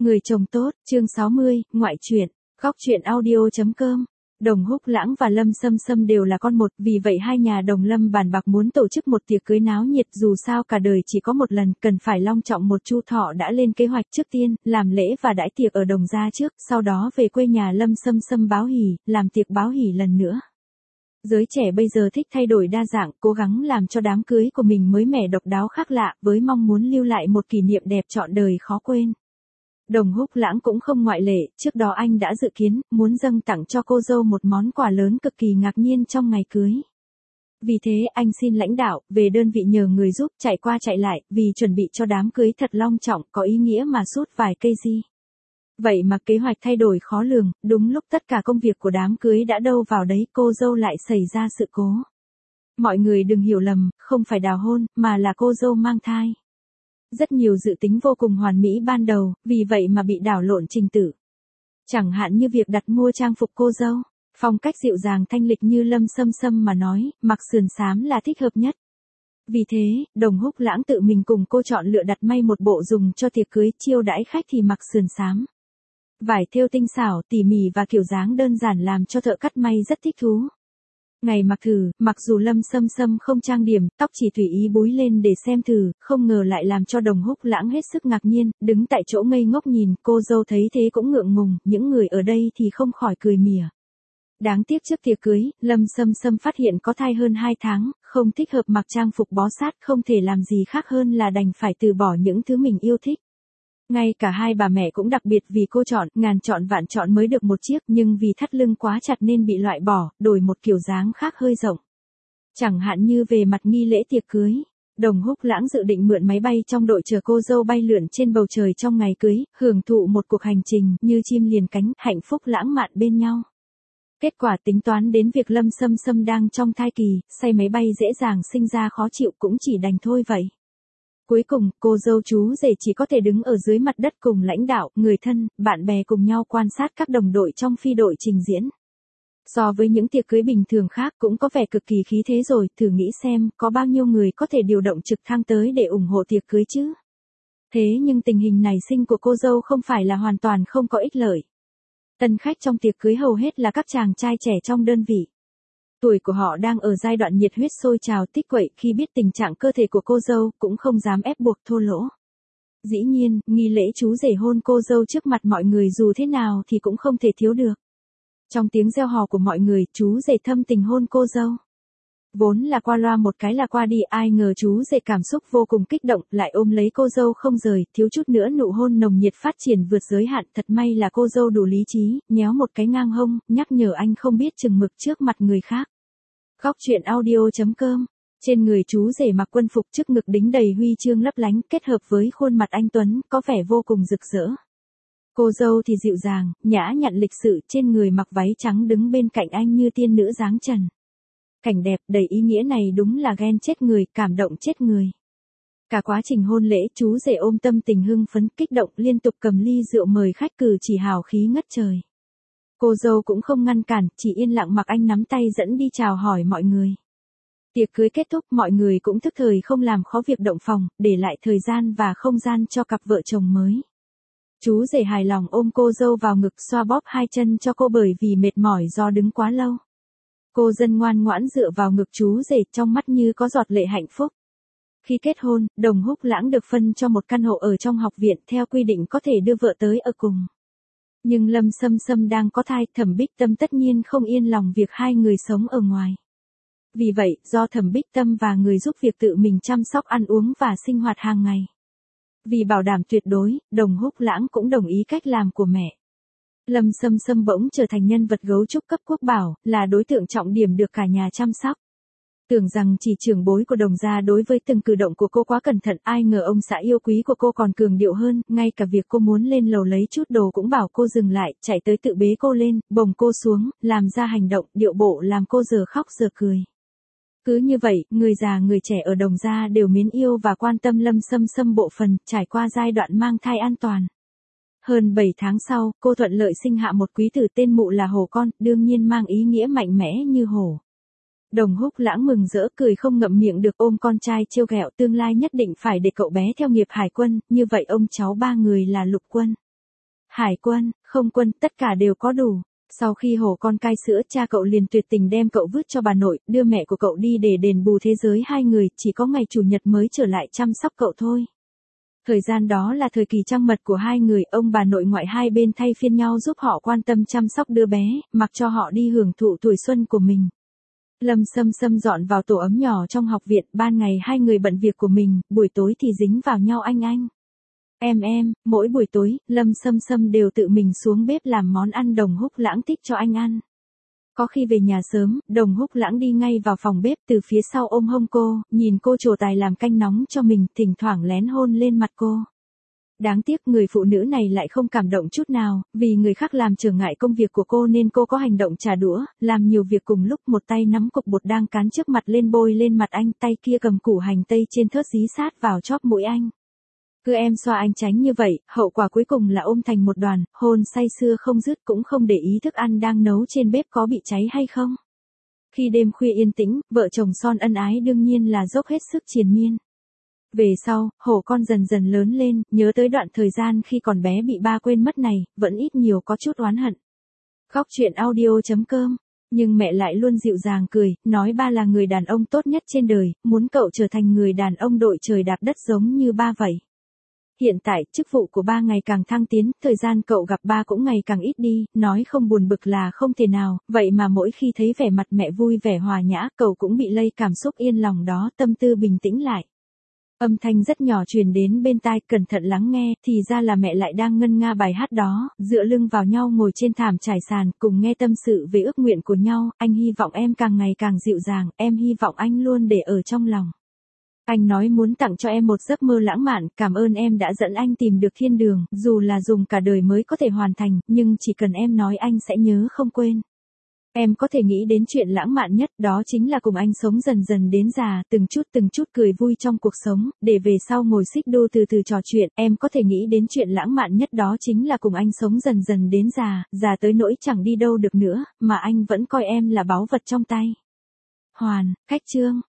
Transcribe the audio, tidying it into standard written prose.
Người chồng tốt, chương 60, ngoại truyện, góc truyện audio.com. Đồng Húc Lãng và Lâm Sâm Sâm đều là con một, vì vậy hai nhà Đồng Lâm bàn bạc muốn tổ chức một tiệc cưới náo nhiệt, dù sao cả đời chỉ có một lần, cần phải long trọng một. Chu Thọ đã lên kế hoạch trước tiên, làm lễ và đãi tiệc ở Đồng gia trước, sau đó về quê nhà Lâm Sâm Sâm báo hỉ, làm tiệc báo hỉ lần nữa. Giới trẻ bây giờ thích thay đổi đa dạng, cố gắng làm cho đám cưới của mình mới mẻ độc đáo khác lạ, với mong muốn lưu lại một kỷ niệm đẹp trọn đời khó quên. Đồng Húc Lãng cũng không ngoại lệ, trước đó anh đã dự kiến, muốn dâng tặng cho cô dâu một món quà lớn cực kỳ ngạc nhiên trong ngày cưới. Vì thế anh xin lãnh đạo, về đơn vị nhờ người giúp chạy qua chạy lại, vì chuẩn bị cho đám cưới thật long trọng, có ý nghĩa mà sút vài cây di. Vậy mà kế hoạch thay đổi khó lường, đúng lúc tất cả công việc của đám cưới đã đâu vào đấy, cô dâu lại xảy ra sự cố. Mọi người đừng hiểu lầm, không phải đào hôn, mà là cô dâu mang thai. Rất nhiều dự tính vô cùng hoàn mỹ ban đầu, vì vậy mà bị đảo lộn trình tự. Chẳng hạn như việc đặt mua trang phục cô dâu, phong cách dịu dàng thanh lịch như Lâm Sâm Sâm mà nói, mặc sườn xám là thích hợp nhất. Vì thế, Đồng Húc Lãng tự mình cùng cô chọn lựa đặt may một bộ dùng cho tiệc cưới, chiêu đãi khách thì mặc sườn xám. Vải thêu tinh xảo, tỉ mỉ và kiểu dáng đơn giản làm cho thợ cắt may rất thích thú. Ngày mặc thử, mặc dù Lâm Sâm Sâm không trang điểm, tóc chỉ tùy ý búi lên để xem thử, không ngờ lại làm cho Đồng Húc Lãng hết sức ngạc nhiên, đứng tại chỗ ngây ngốc nhìn, cô dâu thấy thế cũng ngượng ngùng, những người ở đây thì không khỏi cười mỉa. Đáng tiếc trước tiệc cưới, Lâm Sâm Sâm phát hiện có thai hơn 2 tháng, không thích hợp mặc trang phục bó sát, không thể làm gì khác hơn là đành phải từ bỏ những thứ mình yêu thích. Ngay cả hai bà mẹ cũng đặc biệt, vì cô chọn, ngàn chọn vạn chọn mới được một chiếc, nhưng vì thắt lưng quá chặt nên bị loại bỏ, đổi một kiểu dáng khác hơi rộng. Chẳng hạn như về mặt nghi lễ tiệc cưới, Đồng Húc Lãng dự định mượn máy bay trong đội chờ cô dâu bay lượn trên bầu trời trong ngày cưới, hưởng thụ một cuộc hành trình như chim liền cánh, hạnh phúc lãng mạn bên nhau. Kết quả tính toán đến việc Lâm Sâm Sâm đang trong thai kỳ, say máy bay dễ dàng sinh ra khó chịu, cũng chỉ đành thôi vậy. Cuối cùng, cô dâu chú rể chỉ có thể đứng ở dưới mặt đất cùng lãnh đạo, người thân, bạn bè cùng nhau quan sát các đồng đội trong phi đội trình diễn. So với những tiệc cưới bình thường khác cũng có vẻ cực kỳ khí thế rồi, thử nghĩ xem, có bao nhiêu người có thể điều động trực thăng tới để ủng hộ tiệc cưới chứ? Thế nhưng tình hình này sinh của cô dâu không phải là hoàn toàn không có ích lợi. Tân khách trong tiệc cưới hầu hết là các chàng trai trẻ trong đơn vị. Tuổi của họ đang ở giai đoạn nhiệt huyết sôi trào tích quậy, khi biết tình trạng cơ thể của cô dâu, cũng không dám ép buộc thô lỗ. Dĩ nhiên, nghi lễ chú rể hôn cô dâu trước mặt mọi người dù thế nào thì cũng không thể thiếu được. Trong tiếng reo hò của mọi người, chú rể thâm tình hôn cô dâu. Vốn là qua loa một cái là qua đi, ai ngờ chú rể cảm xúc vô cùng kích động, lại ôm lấy cô dâu không rời, thiếu chút nữa nụ hôn nồng nhiệt phát triển vượt giới hạn. Thật may là cô dâu đủ lý trí, nhéo một cái ngang hông, nhắc nhở anh không biết chừng mực trước mặt người khác. Góc truyện audio.com. Trên người chú rể mặc quân phục, trước ngực đính đầy huy chương lấp lánh, kết hợp với khuôn mặt anh tuấn, có vẻ vô cùng rực rỡ. Cô dâu thì dịu dàng, nhã nhặn lịch sự, trên người mặc váy trắng đứng bên cạnh anh như tiên nữ dáng trần. Cảnh đẹp đầy ý nghĩa này đúng là ghen chết người, cảm động chết người. Cả quá trình hôn lễ, chú rể ôm tâm tình hưng phấn, kích động, liên tục cầm ly rượu mời khách, cử chỉ hào khí ngất trời. Cô dâu cũng không ngăn cản, chỉ yên lặng mặc anh nắm tay dẫn đi chào hỏi mọi người. Tiệc cưới kết thúc, mọi người cũng thức thời không làm khó việc động phòng, để lại thời gian và không gian cho cặp vợ chồng mới. Chú rể hài lòng ôm cô dâu vào ngực, xoa bóp hai chân cho cô bởi vì mệt mỏi do đứng quá lâu. Cô dâu ngoan ngoãn dựa vào ngực chú rể, trong mắt như có giọt lệ hạnh phúc. Khi kết hôn, Đồng Húc Lãng được phân cho một căn hộ ở trong học viện, theo quy định có thể đưa vợ tới ở cùng. Nhưng Lâm Sâm Sâm đang có thai, Thẩm Bích Tâm tất nhiên không yên lòng việc hai người sống ở ngoài. Vì vậy, do Thẩm Bích Tâm và người giúp việc tự mình chăm sóc ăn uống và sinh hoạt hàng ngày. Vì bảo đảm tuyệt đối, Đồng Húc Lãng cũng đồng ý cách làm của mẹ. Lâm Sâm Sâm bỗng trở thành nhân vật gấu trúc cấp quốc bảo, là đối tượng trọng điểm được cả nhà chăm sóc. Tưởng rằng chỉ trưởng bối của Đồng gia đối với từng cử động của cô quá cẩn thận, ai ngờ ông xã yêu quý của cô còn cường điệu hơn, ngay cả việc cô muốn lên lầu lấy chút đồ cũng bảo cô dừng lại, chạy tới tự bế cô lên, bồng cô xuống, làm ra hành động, điệu bộ làm cô giờ khóc giờ cười. Cứ như vậy, người già người trẻ ở Đồng gia đều mến yêu và quan tâm Lâm Sâm Sâm bộ phần, trải qua giai đoạn mang thai an toàn. Hơn 7 tháng sau, cô thuận lợi sinh hạ một quý tử tên Mụ là hổ con, đương nhiên mang ý nghĩa mạnh mẽ như hổ. Đồng Húc Lãng mừng rỡ cười không ngậm miệng được, ôm con trai trêu ghẹo, tương lai nhất định phải để cậu bé theo nghiệp hải quân, như vậy ông cháu ba người là lục quân. hải quân, không quân, tất cả đều có đủ. Sau khi hổ con cai sữa, cha cậu liền tuyệt tình đem cậu vứt cho bà nội, đưa mẹ của cậu đi để đền bù thế giới hai người, chỉ có ngày chủ nhật mới trở lại chăm sóc cậu thôi. Thời gian đó là thời kỳ trăng mật của hai người, ông bà nội ngoại hai bên thay phiên nhau giúp họ quan tâm chăm sóc đứa bé, mặc cho họ đi hưởng thụ tuổi xuân của mình. Lâm Sâm Sâm dọn vào tổ ấm nhỏ trong học viện, ban ngày hai người bận việc của mình, buổi tối thì dính vào nhau anh. Mỗi buổi tối, Lâm Sâm Sâm đều tự mình xuống bếp làm món ăn Đồng Húc Lãng thích cho anh ăn. Có khi về nhà sớm, Đồng Húc Lãng đi ngay vào phòng bếp từ phía sau ôm hông cô, nhìn cô trổ tài làm canh nóng cho mình, thỉnh thoảng lén hôn lên mặt cô. Đáng tiếc người phụ nữ này lại không cảm động chút nào, vì người khác làm trở ngại công việc của cô nên cô có hành động trả đũa, làm nhiều việc cùng lúc, một tay nắm cục bột đang cán trước mặt lên bôi lên mặt anh, tay kia cầm củ hành tây trên thớt dí sát vào chóp mũi anh. Cứ em xoa anh tránh như vậy, hậu quả cuối cùng là ôm thành một đoàn, hôn say sưa không dứt, cũng không để ý thức ăn đang nấu trên bếp có bị cháy hay không. Khi đêm khuya yên tĩnh, vợ chồng son ân ái đương nhiên là dốc hết sức triền miên. Về sau, hổ con dần dần lớn lên, nhớ tới đoạn thời gian khi còn bé bị ba quên mất này, vẫn ít nhiều có chút oán hận. Khóc chuyện audio.com. Nhưng mẹ lại luôn dịu dàng cười, nói ba là người đàn ông tốt nhất trên đời, muốn cậu trở thành người đàn ông đội trời đạp đất giống như ba vậy. Hiện tại, chức vụ của ba ngày càng thăng tiến, thời gian cậu gặp ba cũng ngày càng ít đi, nói không buồn bực là không thể nào, vậy mà mỗi khi thấy vẻ mặt mẹ vui vẻ hòa nhã, cậu cũng bị lây cảm xúc yên lòng đó, tâm tư bình tĩnh lại. Âm thanh rất nhỏ truyền đến bên tai, cẩn thận lắng nghe, thì ra là mẹ lại đang ngân nga bài hát đó, dựa lưng vào nhau ngồi trên thảm trải sàn, cùng nghe tâm sự về ước nguyện của nhau, anh hy vọng em càng ngày càng dịu dàng, em hy vọng anh luôn để ở trong lòng. Anh nói muốn tặng cho em một giấc mơ lãng mạn, cảm ơn em đã dẫn anh tìm được thiên đường, dù là dùng cả đời mới có thể hoàn thành, nhưng chỉ cần em nói anh sẽ nhớ không quên. Em có thể nghĩ đến chuyện lãng mạn nhất, đó chính là cùng anh sống dần dần đến già, từng chút cười vui trong cuộc sống, để về sau ngồi xích đu từ từ trò chuyện, em có thể nghĩ đến chuyện lãng mạn nhất, đó chính là cùng anh sống dần dần đến già, già tới nỗi chẳng đi đâu được nữa, mà anh vẫn coi em là báu vật trong tay. Hoàn, khách chương.